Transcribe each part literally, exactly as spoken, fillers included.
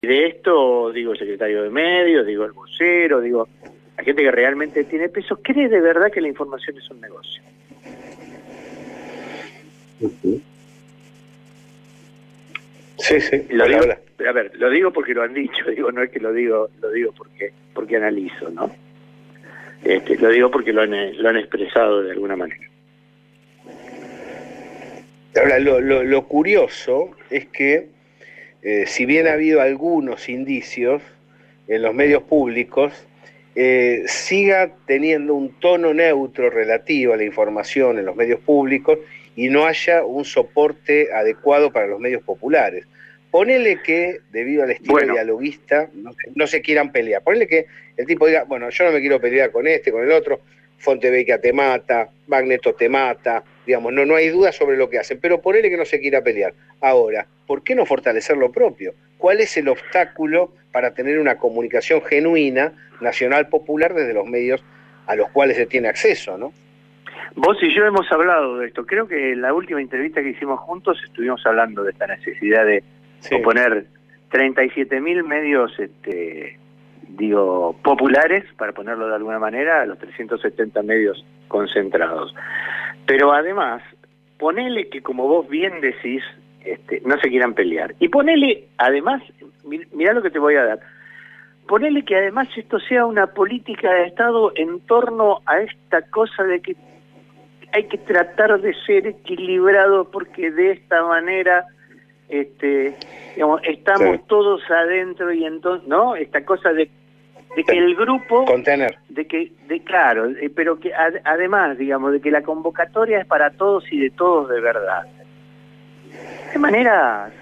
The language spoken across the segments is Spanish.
de esto, digo, el secretario de Medios, digo, el vocero, digo, la gente que realmente tiene peso, cree de verdad que la información es un negocio. Uh-huh. Sí, sí. Lo digo, a ver, lo digo porque lo han dicho, digo, no es que lo digo, lo digo porque, porque analizo, ¿no? Este, lo digo porque lo han, lo han expresado de alguna manera. Ahora, lo, lo, lo curioso es que, eh, si bien ha habido algunos indicios en los medios públicos, eh, siga teniendo un tono neutro relativo a la información en los medios públicos y no haya un soporte adecuado para los medios populares. Ponele que, debido al estilo bueno. dialoguista, no, no se quieran pelear. Ponele que el tipo diga, bueno, yo no me quiero pelear con este, con el otro, Fontevecchia te mata, Magneto te mata, digamos, no, no hay duda sobre lo que hacen, pero ponele que no se quiera pelear. Ahora, ¿por qué no fortalecer lo propio? ¿Cuál es el obstáculo para tener una comunicación genuina, nacional, popular, desde los medios a los cuales se tiene acceso, ¿no? Vos y yo hemos hablado de esto. Creo que en la última entrevista que hicimos juntos estuvimos hablando de esta necesidad de sí. poner treinta y siete mil medios, este, digo, populares, para ponerlo de alguna manera, a los trescientos setenta medios concentrados. Pero además, ponele que, como vos bien decís, este, no se quieran pelear. Y ponele, además, mirá lo que te voy a dar, ponele que además esto sea una política de Estado en torno a esta cosa de que hay que tratar de ser equilibrado porque de esta manera este, digamos, estamos sí. todos adentro y entonces, ¿no? Esta cosa de, de que el grupo... Contener. De que, de claro, pero que ad, además, digamos, de que la convocatoria es para todos y de todos de verdad. De maneras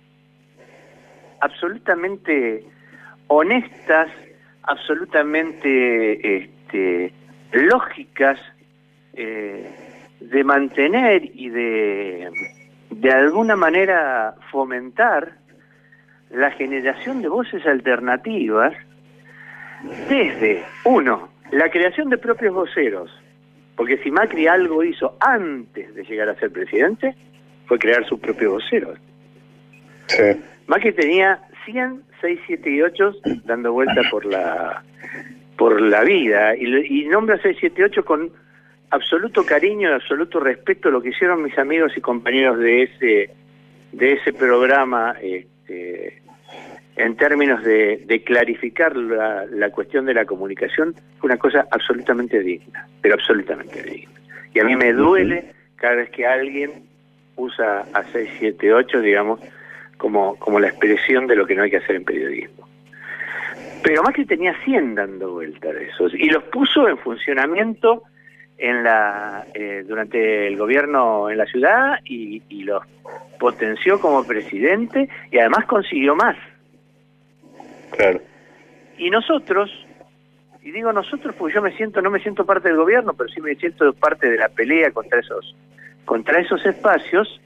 absolutamente honestas, absolutamente este, lógicas, eh, de mantener y de de alguna manera fomentar la generación de voces alternativas desde, uno, la creación de propios voceros, porque si Macri algo hizo antes de llegar a ser presidente, fue crear sus propios voceros. Sí. Macri tenía cien, seis, siete y ocho dando vuelta por la por la vida, y, y nombra seis, siete, ocho con absoluto cariño y absoluto respeto a lo que hicieron mis amigos y compañeros de ese de ese programa, este, en términos de, de clarificar la, la cuestión de la comunicación. Fue una cosa absolutamente digna, pero absolutamente digna. Y a mí me duele cada vez que alguien usa a seis, siete, ocho, digamos, como, como la expresión de lo que no hay que hacer en periodismo. Pero Macri tenía cien dando vuelta de esos, y los puso en funcionamiento en la eh, durante el gobierno en la ciudad, y, y los potenció como presidente, y además consiguió más. Claro. Y nosotros, y digo nosotros porque yo me siento, no me siento parte del gobierno, pero sí me siento parte de la pelea contra esos, contra esos espacios,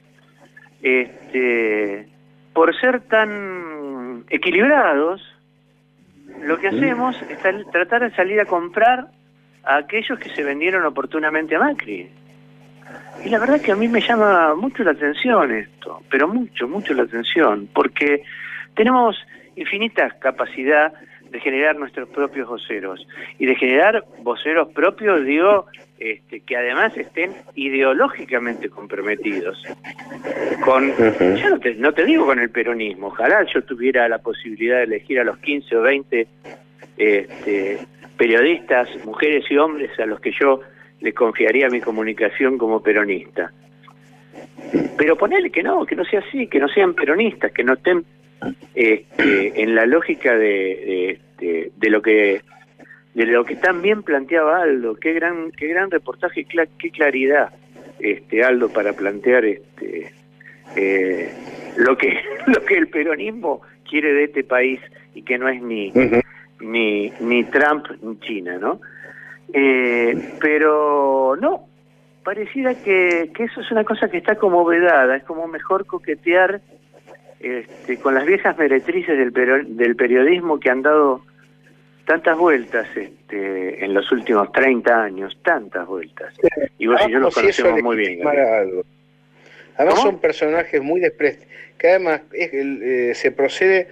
este, por ser tan equilibrados, lo que hacemos es tratar de salir a comprar a aquellos que se vendieron oportunamente a Macri. Y la verdad es que a mí me llama mucho la atención esto, pero mucho, mucho la atención, porque tenemos infinita capacidad de generar nuestros propios voceros, y de generar voceros propios, digo, este, que además estén ideológicamente comprometidos con, uh-huh. yo no te, no te digo con el peronismo, ojalá yo tuviera la posibilidad de elegir a los quince o veinte este, periodistas, mujeres y hombres, a los que yo le confiaría mi comunicación como peronista. Pero ponele que no, que no sea así, que no sean peronistas, que no estén este, en la lógica de, de, de, de lo que de lo que tan bien planteaba Aldo. Qué gran qué gran reportaje, qué claridad, este, Aldo, para plantear este eh, lo que lo que el peronismo quiere de este país, y que no es ni uh-huh. ni ni Trump ni China, ¿no? Eh, pero no, pareciera que, que eso es una cosa que está como vedada. Es como mejor coquetear este, con las viejas meretrices del, pero, del periodismo que han dado tantas vueltas este, en los últimos treinta años, tantas vueltas. Y vos y yo los conocemos muy bien. Algo. Además ¿Cómo? Son personajes muy desprestigiados, que además es, eh, se procede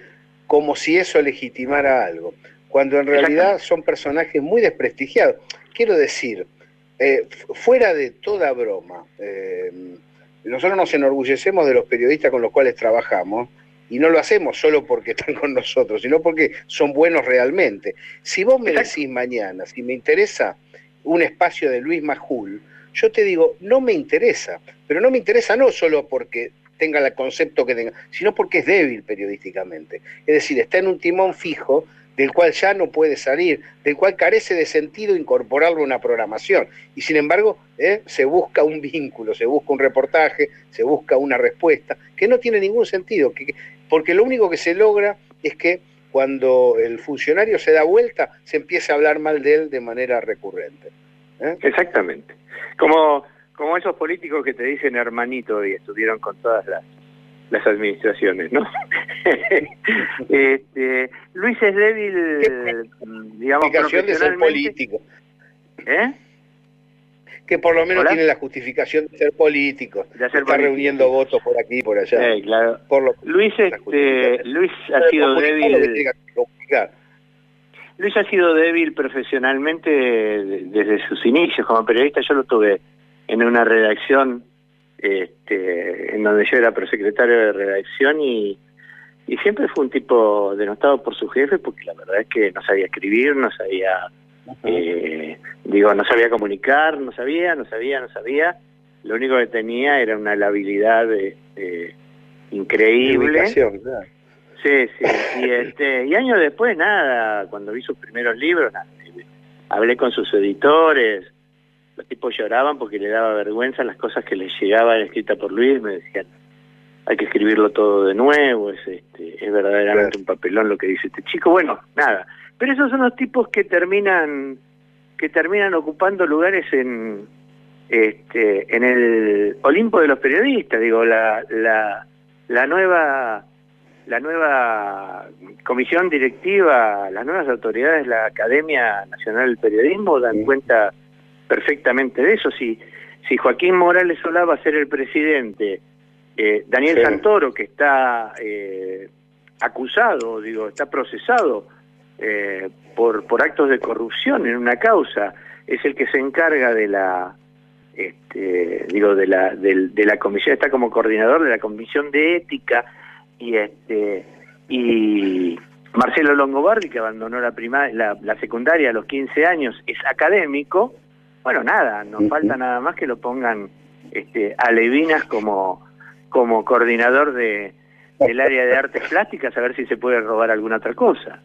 como si eso legitimara algo, cuando en realidad son personajes muy desprestigiados. Quiero decir, eh, fuera de toda broma, eh, nosotros nos enorgullecemos de los periodistas con los cuales trabajamos, y no lo hacemos solo porque están con nosotros, sino porque son buenos realmente. Si vos me decís mañana, si me interesa un espacio de Luis Majul, yo te digo, no me interesa, pero no me interesa no solo porque tenga el concepto que tenga, sino porque es débil periodísticamente. Es decir, está en un timón fijo del cual ya no puede salir, del cual carece de sentido incorporarlo a una programación. Y sin embargo, ¿eh? se busca un vínculo, se busca un reportaje, se busca una respuesta, que no tiene ningún sentido, que, porque lo único que se logra es que cuando el funcionario se da vuelta, se empieza a hablar mal de él de manera recurrente. ¿eh? Exactamente. Como, como esos políticos que te dicen hermanito y estuvieron con todas las las administraciones, ¿no? este, Luis es débil, digamos, profesionalmente. De ser político. ¿Eh? Que por lo menos ¿Hola? tiene la justificación de ser político, de hacer está político, reuniendo sí. votos por aquí y por allá. Sí, claro. Por lo Luis, este, Luis ha sido débil. Luis ha sido débil profesionalmente desde sus inicios como periodista. Yo lo tuve en una redacción Este, en donde yo era prosecretario de redacción y, y siempre fue un tipo denostado por su jefe porque la verdad es que no sabía escribir, no sabía, eh, digo, no sabía comunicar, no sabía, no sabía, no sabía. Lo único que tenía era una habilidad este, increíble. Claro. Sí, sí. Y, este, y años después, nada, cuando vi sus primeros libros, nada, hablé con sus editores. Los tipos lloraban porque le daba vergüenza las cosas que les llegaban escritas por Luis. Me decían, hay que escribirlo todo de nuevo, es, este, es verdaderamente un papelón lo que dice este chico. Bueno, nada. Pero esos son los tipos que terminan que terminan ocupando lugares en este en el Olimpo de los periodistas. Digo, la la la nueva la nueva comisión directiva, las nuevas autoridades de la Academia Nacional del Periodismo dan cuenta perfectamente de eso. Si, si Joaquín Morales Solá va a ser el presidente, eh, Daniel sí. Santoro, que está eh, acusado, digo, está procesado eh, por, por actos de corrupción en una causa, es el que se encarga de la este, digo, de la, de, de la comisión, está como coordinador de la comisión de ética, y este y Marcelo Longobardi, que abandonó la primaria, la, la secundaria a los quince años, es académico. Bueno, nada, nos falta nada más que lo pongan este, a Levinas como, como coordinador de, del área de artes plásticas, a ver si se puede robar alguna otra cosa.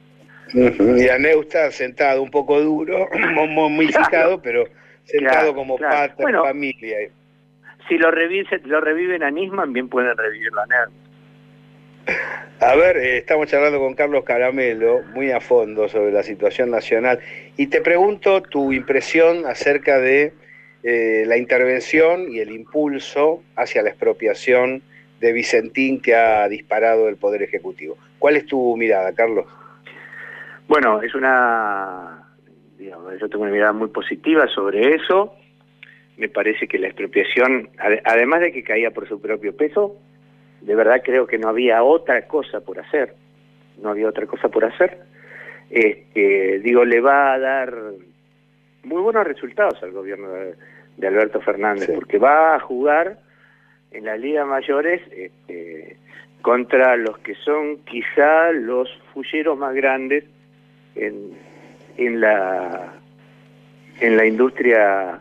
Y a Neusta sentado un poco duro, momificado, claro, pero sentado claro, como claro. Padre, bueno, familia. Si lo, revive, lo reviven a Nisman, bien pueden revivirlo a Neusta. A ver, eh, estamos charlando con Carlos Caramelo muy a fondo sobre la situación nacional y te pregunto tu impresión acerca de eh, la intervención y el impulso hacia la expropiación de Vicentín que ha disparado el Poder Ejecutivo. ¿Cuál es tu mirada, Carlos? Bueno, es una, digamos, yo tengo una mirada muy positiva sobre eso. Me parece que la expropiación, además de que caía por su propio peso, de verdad creo que no había otra cosa por hacer, no había otra cosa por hacer. Este, digo, le va a dar muy buenos resultados al gobierno de, de Alberto Fernández, sí. porque va a jugar en las ligas mayores este, contra los que son quizá los fulleros más grandes en, en la en la industria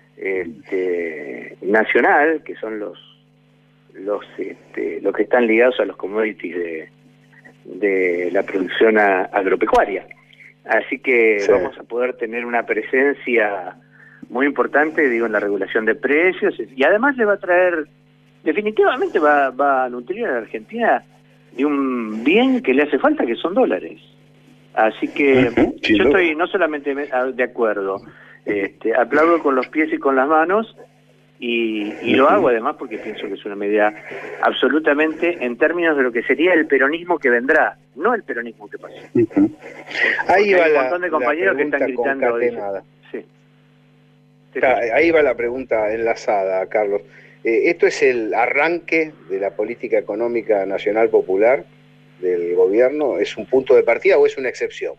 este, nacional, que son los los este, los que están ligados a los commodities de, de la producción a, agropecuaria. Así que sí. vamos a poder tener una presencia muy importante, digo, en la regulación de precios, y además le va a traer, definitivamente va, va a nutrir a la Argentina de un bien que le hace falta, que son dólares. Así que uh-huh, sí, yo no. estoy no solamente de acuerdo, este, aplaudo con los pies y con las manos, y, y lo hago además porque pienso que es una medida absolutamente en términos de lo que sería el peronismo que vendrá, no el peronismo que pasó. Uh-huh. Ahí va hay un la, montón de compañeros que están gritando. Sí. Ahí va la pregunta enlazada, Carlos. Eh, ¿Esto es el arranque de la política económica nacional popular del gobierno es un punto de partida o es una excepción?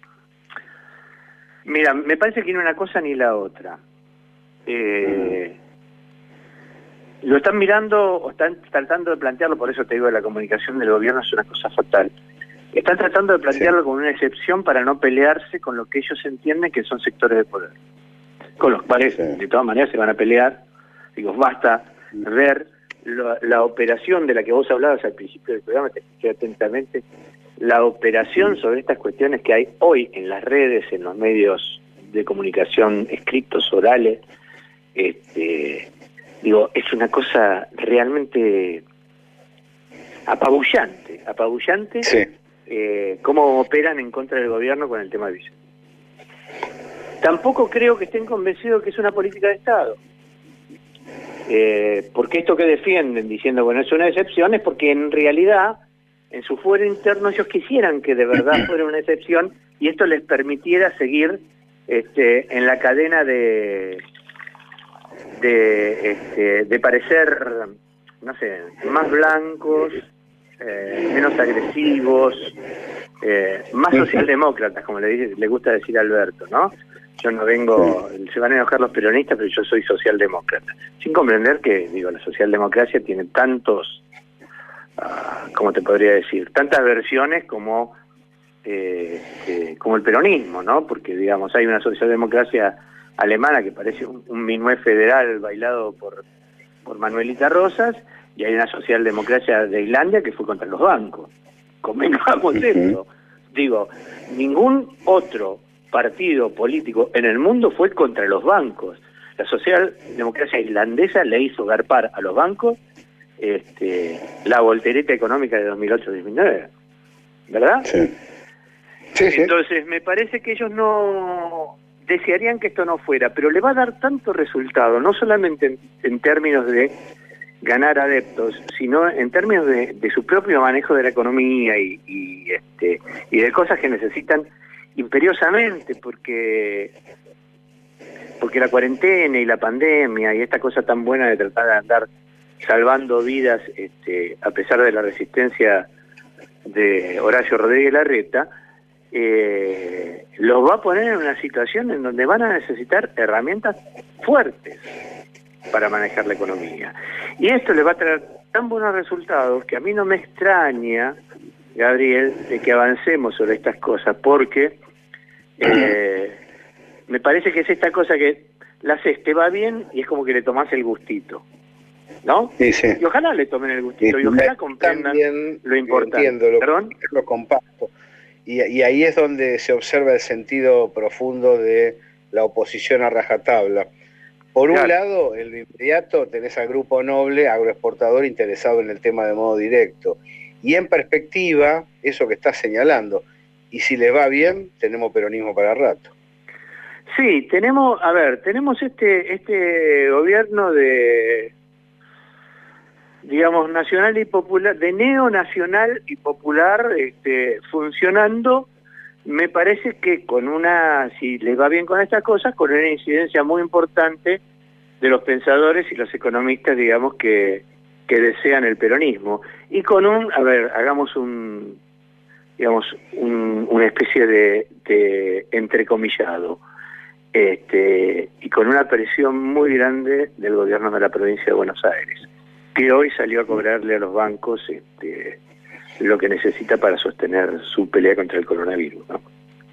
Mira, me parece que ni una cosa ni la otra. Eh, uh-huh. Lo están mirando o están tratando de plantearlo, por eso te digo, la comunicación del gobierno es una cosa fatal. Están tratando de plantearlo sí. como una excepción para no pelearse con lo que ellos entienden que son sectores de poder. Con los cuales, sí. de todas maneras, se van a pelear. Digo, basta ver lo, la operación de la que vos hablabas al principio del programa, te escuché atentamente, la operación sobre estas cuestiones que hay hoy en las redes, en los medios de comunicación escritos, orales, este, digo, es una cosa realmente apabullante, apabullante, sí. eh, cómo operan en contra del gobierno con el tema de Vicente. Tampoco creo que estén convencidos que es una política de Estado. Eh, porque esto que defienden, diciendo, bueno, es una excepción, es porque en realidad, en su fuero interno, ellos quisieran que de verdad fuera una excepción y esto les permitiera seguir este, en la cadena de, de, este, de parecer, no sé, más blancos, eh, menos agresivos, eh, más socialdemócratas, como le, dice, le gusta decir a Alberto, ¿no? Yo no vengo, se van a enojar los peronistas, pero yo soy socialdemócrata. Sin comprender que, digo, la socialdemocracia tiene tantos, uh, ¿cómo te podría decir? Tantas versiones como, eh, eh, como el peronismo, ¿no? Porque, digamos, hay una socialdemocracia alemana que parece un, un minué federal bailado por, por Manuelita Rosas, y hay una socialdemocracia de Islandia que fue contra los bancos. Convengamos esto. Digo, ningún otro partido político en el mundo fue contra los bancos. La socialdemocracia irlandesa le hizo garpar a los bancos este, la voltereta económica de dos mil ocho dos mil nueve, ¿verdad? Sí. Sí, sí. Entonces me parece que ellos no desearían que esto no fuera, pero le va a dar tanto resultado, no solamente en, en términos de ganar adeptos, sino en términos de, de su propio manejo de la economía y, y, este, y de cosas que necesitan imperiosamente, porque porque la cuarentena y la pandemia y esta cosa tan buena de tratar de andar salvando vidas este, a pesar de la resistencia de Horacio Rodríguez Larreta, eh, los va a poner en una situación en donde van a necesitar herramientas fuertes para manejar la economía. Y esto les va a traer tan buenos resultados que a mí no me extraña, Gabriel, de que avancemos sobre estas cosas, porque eh, me parece que es esta cosa que la haces, te va bien y es como que le tomás el gustito, ¿no? Sí, sí. Y ojalá le tomen el gustito, y, y ojalá comprendan también, lo importante. Entiendo, lo, ¿Perdón? Lo comparto. Y, y ahí es donde se observa el sentido profundo de la oposición a rajatabla. Por un claro. lado, en lo inmediato tenés al grupo noble agroexportador interesado en el tema de modo directo. Y en perspectiva, eso que estás señalando, y si les va bien, tenemos peronismo para rato. Sí, tenemos, a ver, tenemos este este gobierno de, digamos, nacional y popular, de neonacional y popular, este, funcionando, me parece que con una, si les va bien con estas cosas, con una incidencia muy importante de los pensadores y los economistas, digamos, que, que desean el peronismo. Y con un, a ver, hagamos un, digamos, un, una especie de, de entrecomillado, este, y con una presión muy grande del gobierno de la provincia de Buenos Aires, que hoy salió a cobrarle a los bancos este, lo que necesita para sostener su pelea contra el coronavirus, ¿no?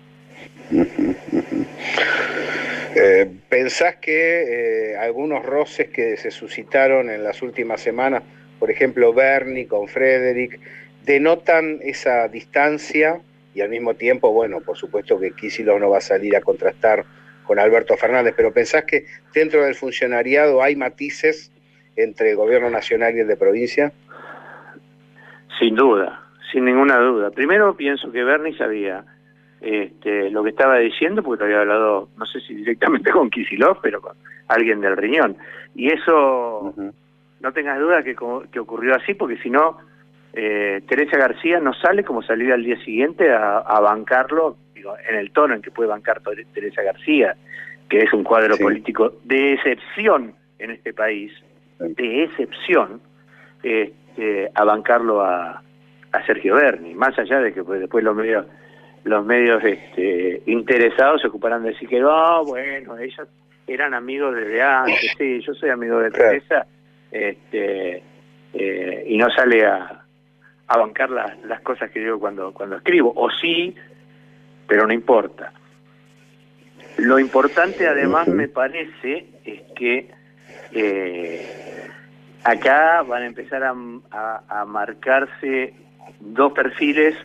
Eh, ¿Pensás que eh, algunos roces que se suscitaron en las últimas semanas, por ejemplo Bernie con Frederick, denotan esa distancia y al mismo tiempo, bueno, por supuesto que Kicillof no va a salir a contrastar con Alberto Fernández, pero pensás que dentro del funcionariado hay matices entre el gobierno nacional y el de provincia? Sin duda, sin ninguna duda. Primero pienso que Bernie sabía este, lo que estaba diciendo, porque lo había hablado, no sé si directamente con Kicillof, pero con alguien del riñón. Y eso, uh-huh. no tengas duda que, que ocurrió así, porque si no, eh, Teresa García no sale como salir al día siguiente a, a bancarlo, digo, en el tono en que puede bancar Teresa García, que es un cuadro sí. político de excepción en este país, de excepción, este, a bancarlo a, a Sergio Berni, más allá de que pues, después los medios los medios este, interesados se ocuparán de decir que no, bueno, ellos eran amigos desde antes, sí, yo soy amigo de Teresa, este, eh, y no sale a, a bancar la, las cosas que digo cuando, cuando escribo, o sí, pero no importa. Lo importante además me parece es que eh, acá van a empezar a, a, a marcarse dos perfiles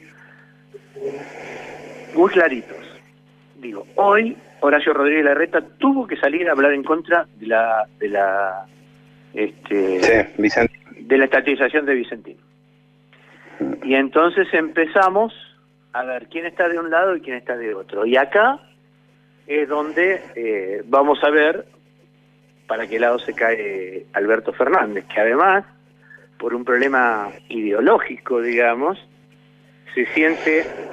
muy claritos. Digo, hoy Horacio Rodríguez Larreta tuvo que salir a hablar en contra de la de la este sí, de la estatización de Vicentín. Y entonces empezamos a ver quién está de un lado y quién está de otro. Y acá es donde eh, vamos a ver para qué lado se cae Alberto Fernández, que además, por un problema ideológico, digamos, se siente